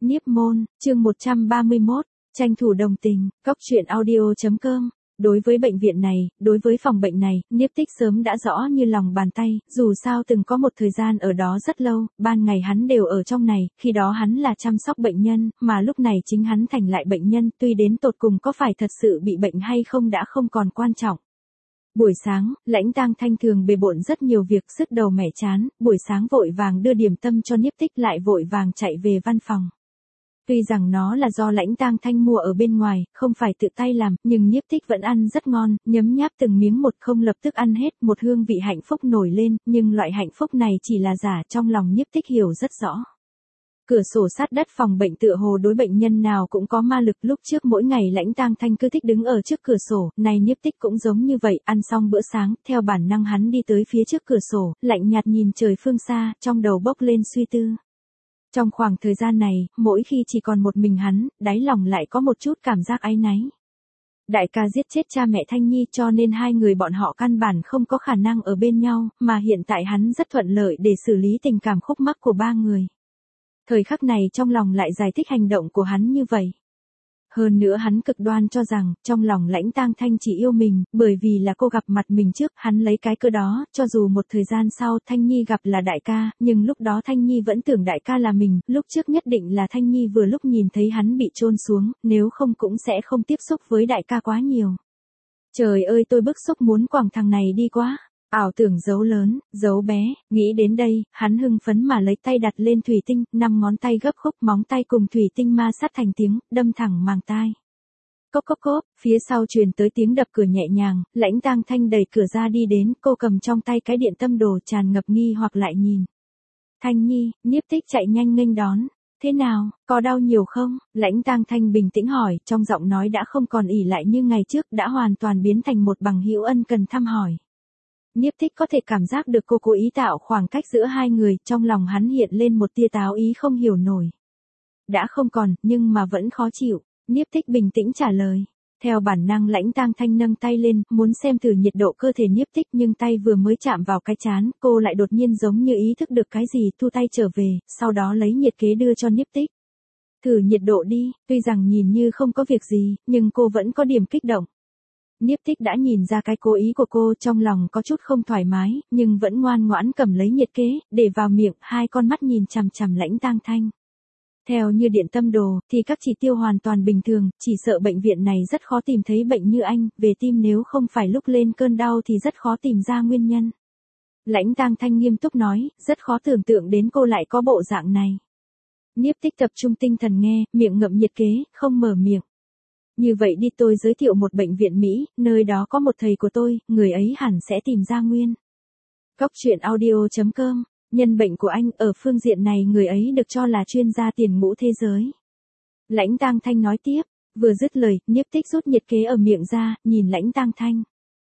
Niếp môn, chương 131, tranh thủ đồng tình, góc truyện audio.com. Đối với bệnh viện này, đối với phòng bệnh này, Niếp Tích sớm đã rõ như lòng bàn tay, dù sao từng có một thời gian ở đó rất lâu, ban ngày hắn đều ở trong này, khi đó hắn là chăm sóc bệnh nhân, mà lúc này chính hắn thành lại bệnh nhân, tuy đến tột cùng có phải thật sự bị bệnh hay không đã không còn quan trọng. Buổi sáng, Lãnh Tang Thanh thường bề bộn rất nhiều việc sứt đầu mẻ chán, buổi sáng vội vàng đưa điểm tâm cho Niếp Tích lại vội vàng chạy về văn phòng. Tuy rằng nó là do Lãnh Tang Thanh mua ở bên ngoài, không phải tự tay làm, nhưng Niếp Tích vẫn ăn rất ngon, nhấm nháp từng miếng một không lập tức ăn hết, một hương vị hạnh phúc nổi lên, nhưng loại hạnh phúc này chỉ là giả, trong lòng Niếp Tích hiểu rất rõ. Cửa sổ sát đất phòng bệnh tựa hồ đối bệnh nhân nào cũng có ma lực, lúc trước mỗi ngày Lãnh Tang Thanh cứ thích đứng ở trước cửa sổ, này Niếp Tích cũng giống như vậy, ăn xong bữa sáng, theo bản năng hắn đi tới phía trước cửa sổ, lạnh nhạt nhìn trời phương xa, trong đầu bốc lên suy tư. Trong khoảng thời gian này, mỗi khi chỉ còn một mình hắn, đáy lòng lại có một chút cảm giác áy náy. Đại ca giết chết cha mẹ Thanh Nhi cho nên hai người bọn họ căn bản không có khả năng ở bên nhau, mà hiện tại hắn rất thuận lợi để xử lý tình cảm khúc mắc của ba người. Thời khắc này trong lòng lại giải thích hành động của hắn như vậy. Hơn nữa hắn cực đoan cho rằng, trong lòng Lãnh Tang Thanh chỉ yêu mình, bởi vì là cô gặp mặt mình trước, hắn lấy cái cơ đó, cho dù một thời gian sau Thanh Nhi gặp là đại ca, nhưng lúc đó Thanh Nhi vẫn tưởng đại ca là mình, lúc trước nhất định là Thanh Nhi vừa lúc nhìn thấy hắn bị chôn xuống, nếu không cũng sẽ không tiếp xúc với đại ca quá nhiều. Trời ơi, tôi bức xúc muốn quẳng thằng này đi quá. Ảo tưởng dấu lớn, dấu bé, nghĩ đến đây, hắn hưng phấn mà lấy tay đặt lên thủy tinh, 5 ngón tay gấp khúc, móng tay cùng thủy tinh ma sát thành tiếng, đâm thẳng màng tai. Cốc cốc cốc, phía sau truyền tới tiếng đập cửa nhẹ nhàng, Lãnh Tang Thanh đẩy cửa ra đi đến, cô cầm trong tay cái điện tâm đồ tràn ngập nghi hoặc lại nhìn. Thanh Nhi, Niếp Tích chạy nhanh nghênh đón. Thế nào, có đau nhiều không? Lãnh Tang Thanh bình tĩnh hỏi, trong giọng nói đã không còn ỉ lại như ngày trước, đã hoàn toàn biến thành một bằng hữu ân cần thăm hỏi. Niếp Tích có thể cảm giác được cô cố ý tạo khoảng cách giữa hai người, trong lòng hắn hiện lên một tia táo ý không hiểu nổi. Đã không còn, nhưng mà vẫn khó chịu. Niếp Tích bình tĩnh trả lời. Theo bản năng Lãnh Tang Thanh nâng tay lên, muốn xem thử nhiệt độ cơ thể Niếp Tích, nhưng tay vừa mới chạm vào cái trán, cô lại đột nhiên giống như ý thức được cái gì, thu tay trở về, sau đó lấy nhiệt kế đưa cho Niếp Tích. Thử nhiệt độ đi, tuy rằng nhìn như không có việc gì, nhưng cô vẫn có điểm kích động. Niếp Tích đã nhìn ra cái cố ý của cô, trong lòng có chút không thoải mái, nhưng vẫn ngoan ngoãn cầm lấy nhiệt kế, để vào miệng, hai con mắt nhìn chằm chằm Lãnh Tang Thanh. Theo như điện tâm đồ, thì các chỉ tiêu hoàn toàn bình thường, chỉ sợ bệnh viện này rất khó tìm thấy bệnh như anh, về tim nếu không phải lúc lên cơn đau thì rất khó tìm ra nguyên nhân. Lãnh Tang Thanh nghiêm túc nói, rất khó tưởng tượng đến cô lại có bộ dạng này. Niếp Tích tập trung tinh thần nghe, miệng ngậm nhiệt kế, không mở miệng. Như vậy đi, tôi giới thiệu một bệnh viện Mỹ, nơi đó có một thầy của tôi, người ấy hẳn sẽ tìm ra nguyên. Góc truyện audio.com, nhân bệnh của anh, ở phương diện này người ấy được cho là chuyên gia tiền ngũ thế giới. Lãnh Tang Thanh nói tiếp, vừa dứt lời, Niếp Tích rút nhiệt kế ở miệng ra, nhìn Lãnh Tang Thanh.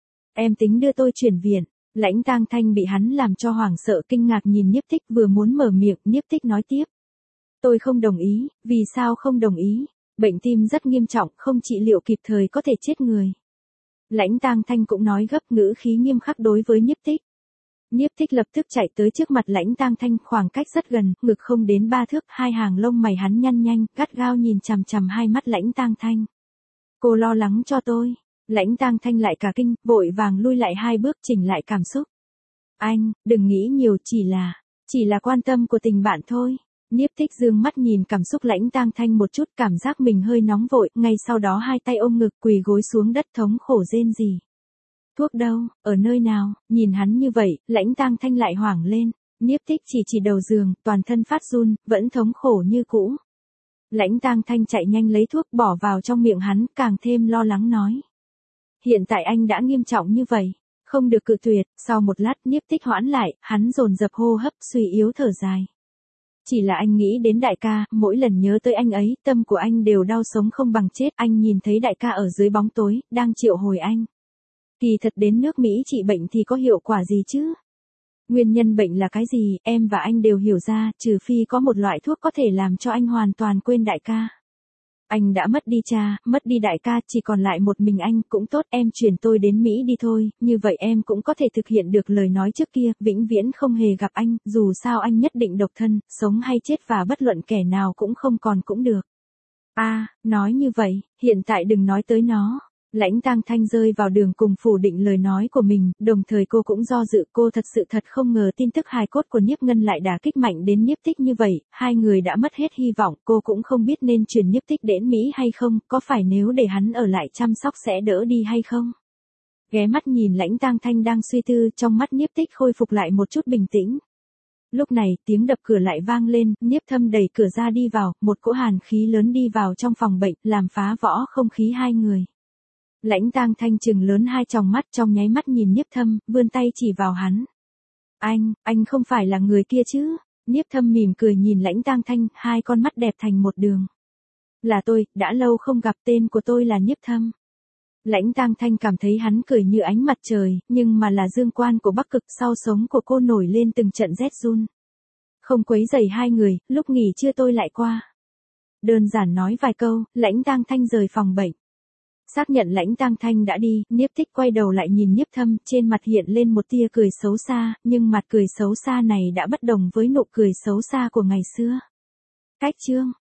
Em tính đưa tôi chuyển viện. Lãnh Tang Thanh bị hắn làm cho hoảng sợ kinh ngạc nhìn Niếp Tích, vừa muốn mở miệng, Niếp Tích nói tiếp. Tôi không đồng ý, vì sao không đồng ý? Bệnh tim rất nghiêm trọng, không trị liệu kịp thời có thể chết người. Lãnh Tang Thanh cũng nói gấp, ngữ khí nghiêm khắc đối với Niếp Tích. Niếp Tích lập tức chạy tới trước mặt Lãnh Tang Thanh, khoảng cách rất gần, ngực không đến 3 thước, hai hàng lông mày hắn nhăn nhanh, gắt gao nhìn chằm chằm hai mắt Lãnh Tang Thanh. Cô lo lắng cho tôi. Lãnh Tang Thanh lại cả kinh, vội vàng lui lại 2 bước, chỉnh lại cảm xúc. Anh, đừng nghĩ nhiều, chỉ là quan tâm của tình bạn thôi. Niếp Tích dương mắt nhìn cảm xúc Lãnh Tang Thanh một chút, cảm giác mình hơi nóng vội, ngay sau đó hai tay ôm ngực quỳ gối xuống đất thống khổ rên rỉ. Thuốc đâu, ở nơi nào? Nhìn hắn như vậy, Lãnh Tang Thanh lại hoảng lên. Niếp Tích chỉ đầu giường, toàn thân phát run, vẫn thống khổ như cũ. Lãnh Tang Thanh chạy nhanh lấy thuốc bỏ vào trong miệng hắn, càng thêm lo lắng nói. Hiện tại anh đã nghiêm trọng như vậy, không được cự tuyệt. Sau một lát Niếp Tích hoãn lại, hắn dồn dập hô hấp, suy yếu thở dài. Chỉ là anh nghĩ đến đại ca, mỗi lần nhớ tới anh ấy, tâm của anh đều đau sống không bằng chết. Anh nhìn thấy đại ca ở dưới bóng tối, đang triệu hồi anh. Kỳ thật đến nước Mỹ trị bệnh thì có hiệu quả gì chứ? Nguyên nhân bệnh là cái gì, em và anh đều hiểu ra, trừ phi có một loại thuốc có thể làm cho anh hoàn toàn quên đại ca. Anh đã mất đi cha, mất đi đại ca, chỉ còn lại một mình anh, cũng tốt, em chuyển tôi đến Mỹ đi thôi, như vậy em cũng có thể thực hiện được lời nói trước kia, vĩnh viễn không hề gặp anh, dù sao anh nhất định độc thân, sống hay chết và bất luận kẻ nào cũng không còn cũng được. Nói như vậy, hiện tại đừng nói tới nó. Lãnh Tang Thanh rơi vào đường cùng phủ định lời nói của mình, đồng thời cô cũng do dự, cô thật không ngờ tin tức hài cốt của Nhiếp Ngân lại đả kích mạnh đến Nhiếp Tích như vậy, hai người đã mất hết hy vọng, cô cũng không biết nên chuyển Nhiếp Tích đến Mỹ hay không, có phải nếu để hắn ở lại chăm sóc sẽ đỡ đi hay không? Ghé mắt nhìn Lãnh Tang Thanh đang suy tư, trong mắt Nhiếp Tích khôi phục lại một chút bình tĩnh. Lúc này, tiếng đập cửa lại vang lên, Nhiếp Thâm đẩy cửa ra đi vào, một cỗ hàn khí lớn đi vào trong phòng bệnh, làm phá vỡ không khí hai người. Lãnh Tang Thanh trừng lớn hai tròng mắt, trong nháy mắt nhìn Nhiếp Thâm, vươn tay chỉ vào hắn. Anh không phải là người kia chứ? Nhiếp Thâm mỉm cười nhìn Lãnh Tang Thanh, hai con mắt đẹp thành một đường. Là tôi, đã lâu không gặp, tên của tôi là Nhiếp Thâm. Lãnh Tang Thanh cảm thấy hắn cười như ánh mặt trời, nhưng mà là dương quan của Bắc Cực, sau sống của cô nổi lên từng trận rét run. Không quấy rầy hai người, lúc nghỉ trưa tôi lại qua. Đơn giản nói vài câu, Lãnh Tang Thanh rời phòng bệnh. Xác nhận Lãnh Tang Thanh đã đi, Nhiếp Tích quay đầu lại nhìn Nhiếp Thâm, trên mặt hiện lên một tia cười xấu xa, nhưng mặt cười xấu xa này đã bất đồng với nụ cười xấu xa của ngày xưa. Cách chương